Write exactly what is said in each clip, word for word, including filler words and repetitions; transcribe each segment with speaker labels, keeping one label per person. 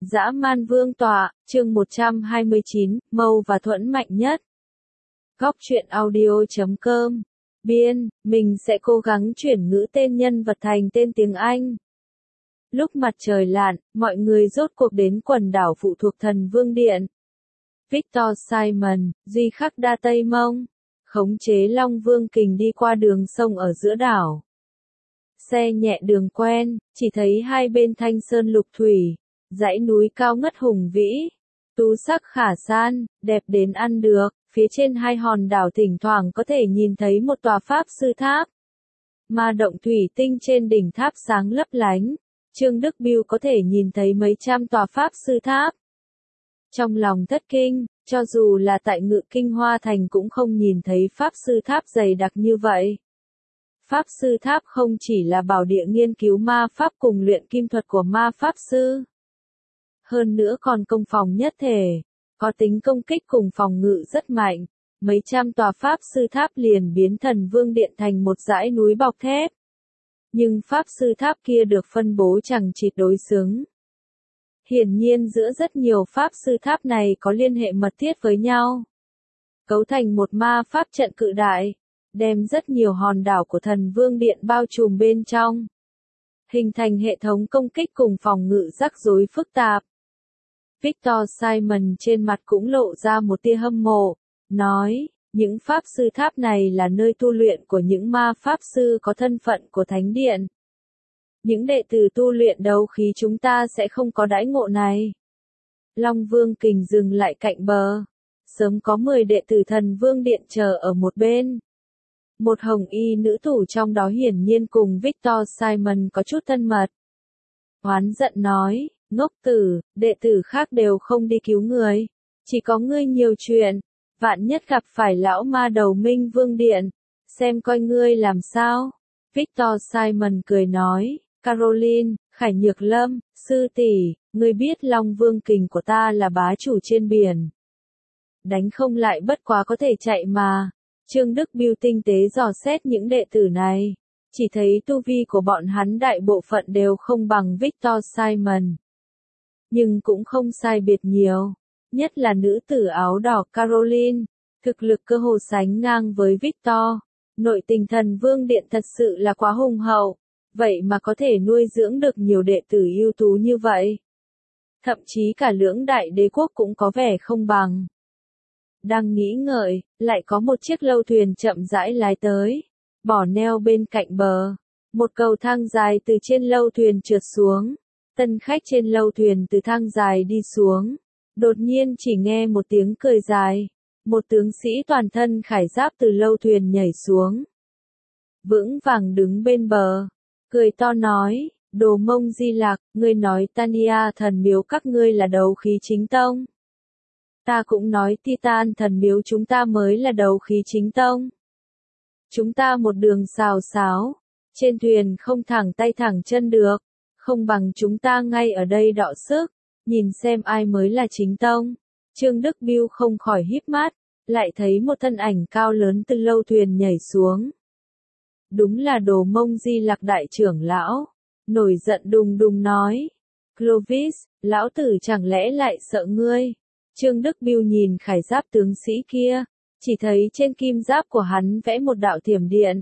Speaker 1: Dã man vương tọa, chương một trăm hai mươi chín, Mâu và Thuẫn mạnh nhất. Góc truyện audio chấm com. Biên, mình sẽ cố gắng chuyển ngữ tên nhân vật thành tên tiếng Anh. Lúc mặt trời lặn, mọi người rốt cuộc đến quần đảo phụ thuộc Thần Vương Điện. Victor Simon, Duy Khắc Đa Tây Mông, khống chế Long Vương Kình đi qua đường sông ở giữa đảo. Xe nhẹ đường quen, chỉ thấy hai bên thanh sơn lục thủy, dãy núi cao ngất hùng vĩ, tú sắc khả san, đẹp đến ăn được, phía trên hai hòn đảo thỉnh thoảng có thể nhìn thấy một tòa pháp sư tháp. Ma động thủy tinh trên đỉnh tháp sáng lấp lánh, Trương Đức Bưu có thể nhìn thấy mấy trăm tòa pháp sư tháp. Trong lòng thất kinh, cho dù là tại Ngự Kinh Hoa Thành cũng không nhìn thấy pháp sư tháp dày đặc như vậy. Pháp sư tháp không chỉ là bảo địa nghiên cứu ma pháp cùng luyện kim thuật của ma pháp sư. Hơn nữa còn công phòng nhất thể, có tính công kích cùng phòng ngự rất mạnh. Mấy trăm tòa pháp sư tháp liền biến Thần Vương Điện thành một dãy núi bọc thép. Nhưng pháp sư tháp kia được phân bố chẳng chịt đối xứng. Hiển nhiên giữa rất nhiều pháp sư tháp này có liên hệ mật thiết với nhau. Cấu thành một ma pháp trận cự đại, đem rất nhiều hòn đảo của Thần Vương Điện bao trùm bên trong. Hình thành hệ thống công kích cùng phòng ngự rắc rối phức tạp. Victor Simon trên mặt cũng lộ ra một tia hâm mộ, nói, những pháp sư tháp này là nơi tu luyện của những ma pháp sư có thân phận của Thánh Điện. Những đệ tử tu luyện đấu khí chúng ta sẽ không có đãi ngộ này. Long Vương Kình dừng lại cạnh bờ. Sớm có mười đệ tử Thần Vương Điện chờ ở một bên. Một hồng y nữ thủ trong đó hiển nhiên cùng Victor Simon có chút thân mật. Oán giận nói, ngốc tử, đệ tử khác đều không đi cứu người. Chỉ có ngươi nhiều chuyện, vạn nhất gặp phải lão ma đầu Minh Vương Điện, xem coi ngươi làm sao. Victor Simon cười nói, Caroline, Khải Nhược Lâm, sư tỷ, ngươi biết Long Vương Kình của ta là bá chủ trên biển. Đánh không lại bất quá có thể chạy mà. Trương Đức Bưu tinh tế dò xét những đệ tử này, chỉ thấy tu vi của bọn hắn đại bộ phận đều không bằng Victor Simon. Nhưng cũng không sai biệt nhiều, nhất là nữ tử áo đỏ Caroline, thực lực cơ hồ sánh ngang với Victor. Nội tình Thần Vương Điện thật sự là quá hùng hậu, vậy mà có thể nuôi dưỡng được nhiều đệ tử ưu tú như vậy. Thậm chí cả lưỡng đại đế quốc cũng có vẻ không bằng. Đang nghĩ ngợi, lại có một chiếc lâu thuyền chậm rãi lái tới, bỏ neo bên cạnh bờ. Một cầu thang dài từ trên lâu thuyền trượt xuống. Tân khách trên lâu thuyền từ thang dài đi xuống. Đột nhiên chỉ nghe một tiếng cười dài. Một tướng sĩ toàn thân khải giáp từ lâu thuyền nhảy xuống. Vững vàng đứng bên bờ. Cười to nói, Đồ Mông Di Lạc, ngươi nói Tania thần miếu các ngươi là đấu khí chính tông. Ta cũng nói Titan thần miếu chúng ta mới là đấu khí chính tông. Chúng ta một đường xào xáo, trên thuyền không thẳng tay thẳng chân được, không bằng chúng ta ngay ở đây đọ sức, nhìn xem ai mới là chính tông. Trương Đức Bưu không khỏi híp mắt, lại thấy một thân ảnh cao lớn từ lâu thuyền nhảy xuống. Đúng là Đồ Mông Di Lạc đại trưởng lão, nổi giận đùng đùng nói, Clovis, lão tử chẳng lẽ lại sợ ngươi? Trương Đức Bưu nhìn khải giáp tướng sĩ kia, chỉ thấy trên kim giáp của hắn vẽ một đạo thiểm điện,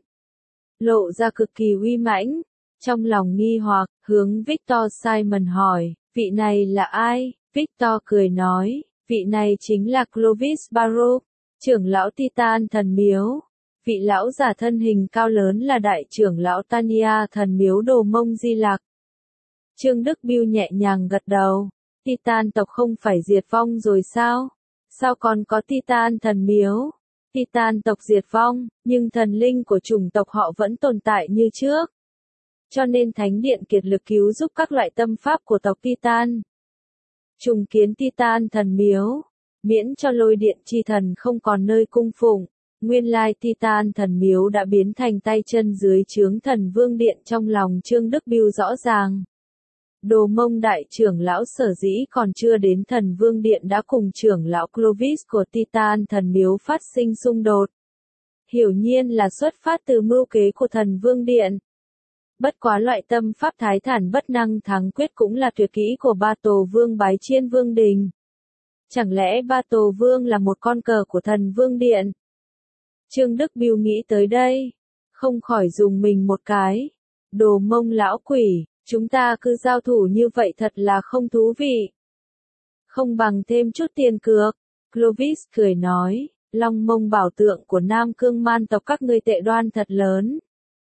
Speaker 1: lộ ra cực kỳ uy mãnh. Trong lòng nghi hoặc, hướng Victor Simon hỏi, vị này là ai? Victor cười nói, vị này chính là Clovis Baruch, trưởng lão Titan thần miếu. Vị lão giả thân hình cao lớn là đại trưởng lão Tania thần miếu Đồ Mông Di Lạc. Trương Đức Bưu nhẹ nhàng gật đầu. Titan tộc không phải diệt vong rồi sao? Sao còn có Titan thần miếu? Titan tộc diệt vong, nhưng thần linh của chủng tộc họ vẫn tồn tại như trước. Cho nên Thánh Điện kiệt lực cứu giúp các loại tâm pháp của tộc Titan. Trùng kiến Titan thần miếu, miễn cho Lôi Điện chi thần không còn nơi cung phụng. Nguyên lai Titan thần miếu đã biến thành tay chân dưới trướng Thần Vương Điện trong lòng Trương Đức Bưu rõ ràng. Đồ Mông đại trưởng lão sở dĩ còn chưa đến Thần Vương Điện đã cùng trưởng lão Clovis của Titan thần miếu phát sinh xung đột. Hiển nhiên là xuất phát từ mưu kế của Thần Vương Điện. Bất quá loại tâm pháp thái thản bất năng thắng quyết cũng là tuyệt kỹ của Ba Tổ Vương bái chiên Vương Đình. Chẳng lẽ Ba Tổ Vương là một con cờ của Thần Vương Điện? Trương Đức Biêu nghĩ tới đây, không khỏi dùng mình một cái. Đồ Mông lão quỷ, chúng ta cứ giao thủ như vậy thật là không thú vị. Không bằng thêm chút tiền cược. Clovis cười nói, Long Mông bảo tượng của Nam Cương man tộc các ngươi tệ đoan thật lớn.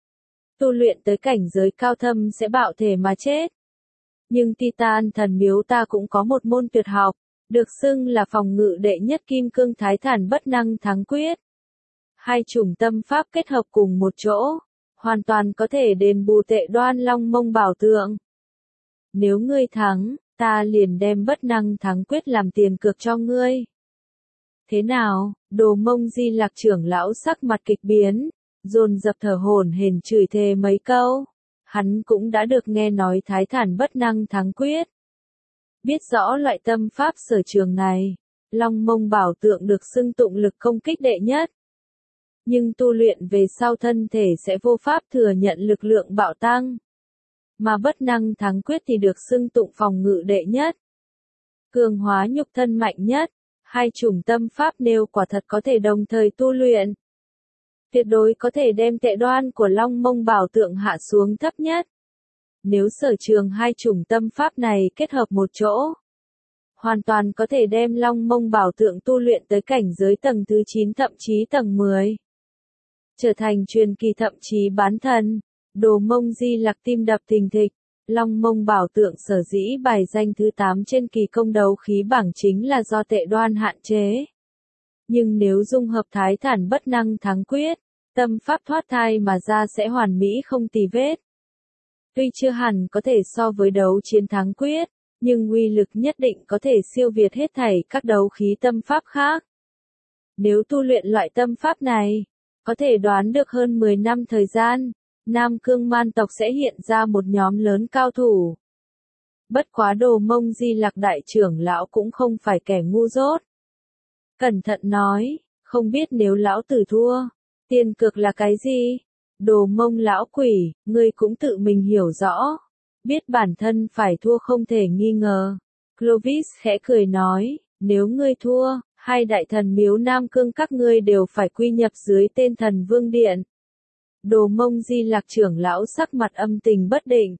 Speaker 1: Tu luyện tới cảnh giới cao thâm sẽ bạo thể mà chết. Nhưng Titan thần miếu ta cũng có một môn tuyệt học, được xưng là phòng ngự đệ nhất kim cương thái thản bất năng thắng quyết. Hai chủng tâm pháp kết hợp cùng một chỗ, hoàn toàn có thể đền bù tệ đoan Long Mông bảo tượng. Nếu ngươi thắng, ta liền đem bất năng thắng quyết làm tiền cược cho ngươi. Thế nào? Đồ Mông Di Lạc trưởng lão sắc mặt kịch biến, dồn dập thở hổn hển chửi thề mấy câu. Hắn cũng đã được nghe nói thái thản bất năng thắng quyết. Biết rõ loại tâm pháp sở trường này, Long Mông bảo tượng được xưng tụng lực công kích đệ nhất. Nhưng tu luyện về sau thân thể sẽ vô pháp thừa nhận lực lượng bạo tăng. Mà bất năng thắng quyết thì được xưng tụng phòng ngự đệ nhất. Cường hóa nhục thân mạnh nhất, hai chủng tâm pháp nêu quả thật có thể đồng thời tu luyện. Tuyệt đối có thể đem tệ đoan của Long Mông bảo tượng hạ xuống thấp nhất. Nếu sở trường hai chủng tâm pháp này kết hợp một chỗ, hoàn toàn có thể đem Long Mông bảo tượng tu luyện tới cảnh giới tầng thứ chín thậm chí tầng mười. Trở thành truyền kỳ thậm chí bán thần. Đồ Mông Di Lặc tim đập thình thịch. Long Mông bảo tượng sở dĩ bài danh thứ tám trên kỳ công đấu khí bảng chính là do tệ đoan hạn chế. Nhưng nếu dung hợp thái thản bất năng thắng quyết, tâm pháp thoát thai mà ra sẽ hoàn mỹ không tì vết. Tuy chưa hẳn có thể so với đấu chiến thắng quyết, nhưng uy lực nhất định có thể siêu việt hết thảy các đấu khí tâm pháp khác. Nếu tu luyện loại tâm pháp này, có thể đoán được hơn mười năm thời gian, Nam Cương man tộc sẽ hiện ra một nhóm lớn cao thủ. Bất quá Đồ Mông Di Lặc đại trưởng lão cũng không phải kẻ ngu dốt. Cẩn thận nói, không biết nếu lão tử thua, tiền cược là cái gì? Đồ Mông lão quỷ, ngươi cũng tự mình hiểu rõ. Biết bản thân phải thua không thể nghi ngờ. Clovis khẽ cười nói, nếu ngươi thua, hai đại thần miếu Nam Cương các ngươi đều phải quy nhập dưới tên Thần Vương Điện. Đồ Mông Di Lặc trưởng lão sắc mặt âm tình bất định.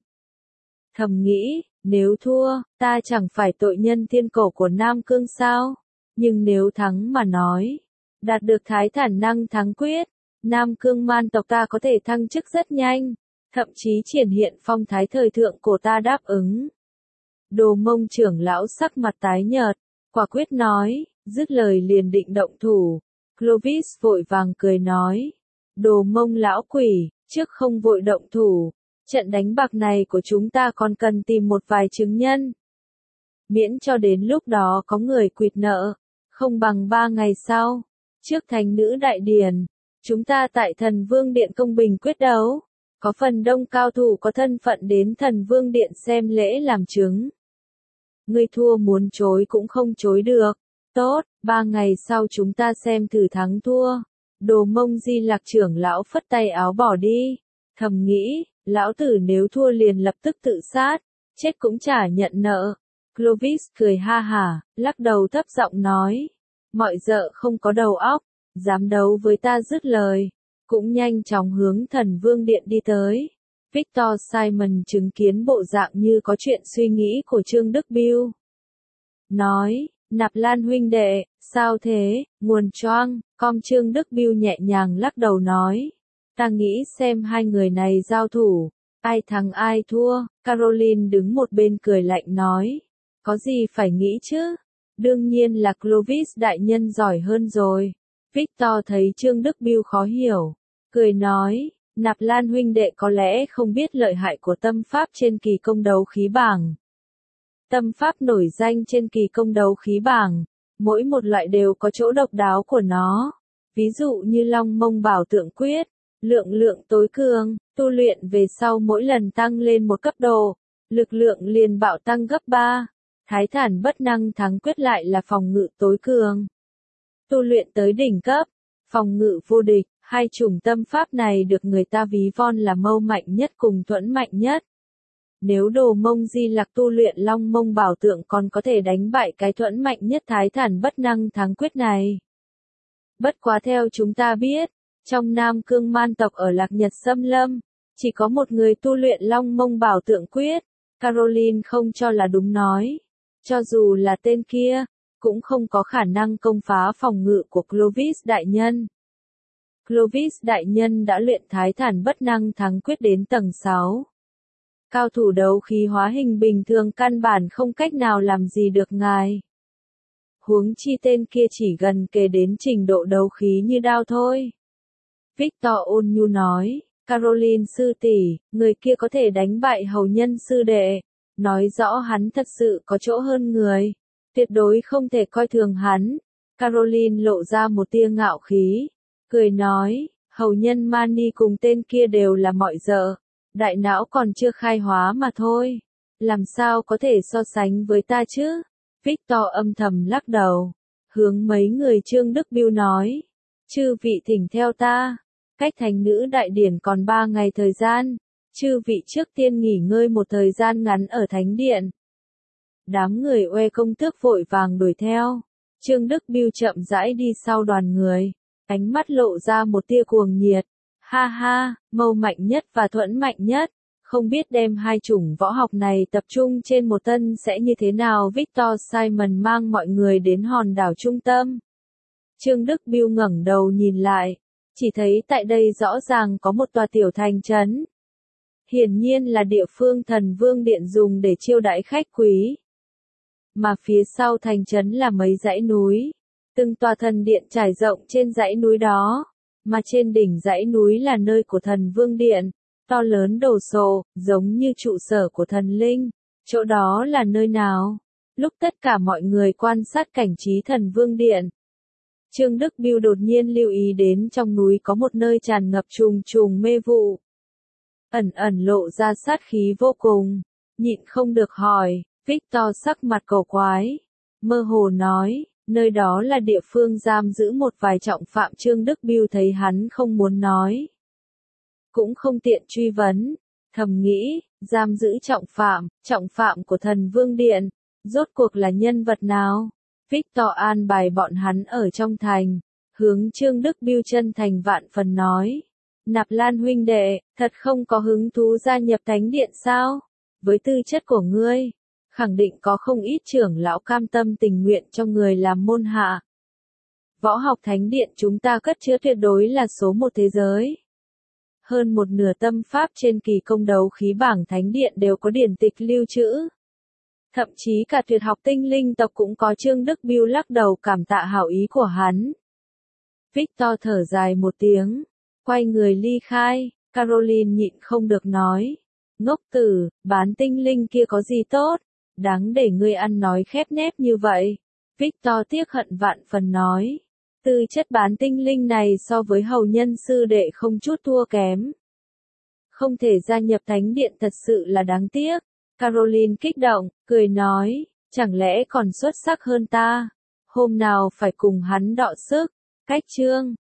Speaker 1: Thầm nghĩ, nếu thua, ta chẳng phải tội nhân thiên cổ của Nam Cương sao? Nhưng nếu thắng mà nói, đạt được thái thản năng thắng quyết, Nam Cương man tộc ta có thể thăng chức rất nhanh, thậm chí triển hiện phong thái thời thượng của ta đáp ứng. Đồ Mông trưởng lão sắc mặt tái nhợt, quả quyết nói, dứt lời liền định động thủ. Clovis vội vàng cười nói, Đồ Mông lão quỷ, trước không vội động thủ, trận đánh bạc này của chúng ta còn cần tìm một vài chứng nhân. Miễn cho đến lúc đó có người quỵt nợ, không bằng ba ngày sau, trước thánh nữ đại điển, chúng ta tại Thần Vương Điện công bình quyết đấu, có phần đông cao thủ có thân phận đến Thần Vương Điện xem lễ làm chứng. Ngươi thua muốn chối cũng không chối được. Tốt, ba ngày sau chúng ta xem thử thắng thua. Đồ Mông Di Lặc trưởng lão phất tay áo bỏ đi. Thầm nghĩ, lão tử nếu thua liền lập tức tự sát, chết cũng chả nhận nợ. Clovis cười ha hả, lắc đầu thấp giọng nói, mọi dợ không có đầu óc, dám đấu với ta dứt lời. Cũng nhanh chóng hướng Thần Vương Điện đi tới. Victor Simon chứng kiến bộ dạng như có chuyện suy nghĩ của Trương Đức Biêu. Nói, Nạp Lan huynh đệ, sao thế, nguồn choang, com Trương Đức Biêu nhẹ nhàng lắc đầu nói. Ta nghĩ xem hai người này giao thủ, ai thắng ai thua. Caroline đứng một bên cười lạnh nói. Có gì phải nghĩ chứ? Đương nhiên là Clovis đại nhân giỏi hơn rồi. Victor thấy Trương Đức Biêu khó hiểu, cười nói, Nạp Lan huynh đệ có lẽ không biết lợi hại của tâm pháp trên kỳ công đấu khí bảng. Tâm pháp nổi danh trên kỳ công đấu khí bảng, mỗi một loại đều có chỗ độc đáo của nó. Ví dụ như Long Mông bảo tượng quyết, lượng lượng tối cường, tu luyện về sau mỗi lần tăng lên một cấp độ, lực lượng liền bạo tăng gấp ba. Thái thản bất năng thắng quyết lại là phòng ngự tối cường. Tu luyện tới đỉnh cấp, phòng ngự vô địch, Hai chủng tâm pháp này được người ta ví von là mâu mạnh nhất cùng thuẫn mạnh nhất. Nếu Đồ Mông Di Lặc tu luyện Long Mông Bảo Tượng còn có thể đánh bại cái thuẫn mạnh nhất Thái Thản Bất Năng Thắng Quyết này. Bất quá theo chúng ta biết, trong Nam Cương Man tộc ở Lạc Nhật Xâm Lâm, chỉ có một người tu luyện Long Mông Bảo Tượng Quyết. Caroline không cho là đúng nói. Cho dù là tên kia, cũng không có khả năng công phá phòng ngự của Clovis Đại Nhân. Clovis Đại Nhân đã luyện Thái Thản Bất Năng Thắng Quyết đến tầng sáu. Cao thủ đấu khí hóa hình bình thường căn bản không cách nào làm gì được ngài. Huống chi tên kia chỉ gần kề đến trình độ đấu khí như đao thôi. Victor ôn nhu nói, Caroline sư tỷ, người kia có thể đánh bại hầu nhân sư đệ, nói rõ hắn thật sự có chỗ hơn người, tuyệt đối không thể coi thường hắn. Caroline lộ ra một tia ngạo khí, cười nói, hầu nhân Mani cùng tên kia đều là mọi dợ, đại não còn chưa khai hóa mà thôi, làm sao có thể so sánh với ta chứ? Victor âm thầm lắc đầu, hướng mấy người Trương Đức Biêu nói, chư vị thỉnh theo ta, cách thành nữ đại điển còn ba ngày thời gian, chư vị trước tiên nghỉ ngơi một thời gian ngắn ở thánh điện. Đám người Uê công tước vội vàng đuổi theo, Trương Đức Biêu chậm rãi đi sau đoàn người, ánh mắt lộ ra một tia cuồng nhiệt, ha ha, mâu mạnh nhất và thuẫn mạnh nhất. Không biết đem hai chủng võ học này tập trung trên một tân sẽ như thế nào. Victor Simon mang mọi người đến hòn đảo trung tâm. Trương Đức Biêu ngẩng đầu nhìn lại, chỉ thấy tại đây rõ ràng có một tòa tiểu thành trấn. Hiển nhiên là địa phương thần vương điện dùng để chiêu đãi khách quý. Mà phía sau thành trấn là mấy dãy núi. Từng tòa thần điện trải rộng trên dãy núi đó. Mà trên đỉnh dãy núi là nơi của thần vương điện. To lớn đồ sộ, giống như trụ sở của thần linh. Chỗ đó là nơi nào? Lúc tất cả mọi người quan sát cảnh trí thần vương điện, Trương Đức Biêu đột nhiên lưu ý đến trong núi có một nơi tràn ngập trùng trùng mê vụ. Ẩn ẩn lộ ra sát khí vô cùng. Nhịn không được hỏi, Victor sắc mặt cổ quái. Mơ hồ nói, nơi đó là địa phương giam giữ một vài trọng phạm. Trương Đức Biêu thấy hắn không muốn nói, cũng không tiện truy vấn, thầm nghĩ, giam giữ trọng phạm, trọng phạm của thần vương điện, rốt cuộc là nhân vật nào? Victor an bài bọn hắn ở trong thành, hướng Trương Đức Biêu chân thành vạn phần nói, Nạp Lan huynh đệ, thật không có hứng thú gia nhập thánh điện sao? Với tư chất của ngươi, khẳng định có không ít trưởng lão cam tâm tình nguyện cho người làm môn hạ. Võ học thánh điện chúng ta cất chứa tuyệt đối là số một thế giới. Hơn một nửa tâm pháp trên kỳ công đấu khí bảng thánh điện đều có điển tịch lưu trữ. Thậm chí cả tuyệt học tinh linh tộc cũng có. Trương Đức Biêu lắc đầu cảm tạ hảo ý của hắn. Victor thở dài một tiếng, quay người ly khai. Caroline nhịn không được nói, ngốc tử, bán tinh linh kia có gì tốt, đáng để ngươi ăn nói khép nép như vậy. Victor tiếc hận vạn phần nói, tư chất bán tinh linh này so với hầu nhân sư đệ không chút thua kém. Không thể gia nhập thánh điện thật sự là đáng tiếc. Caroline kích động, cười nói, chẳng lẽ còn xuất sắc hơn ta? Hôm nào phải cùng hắn đọ sức. Cách chương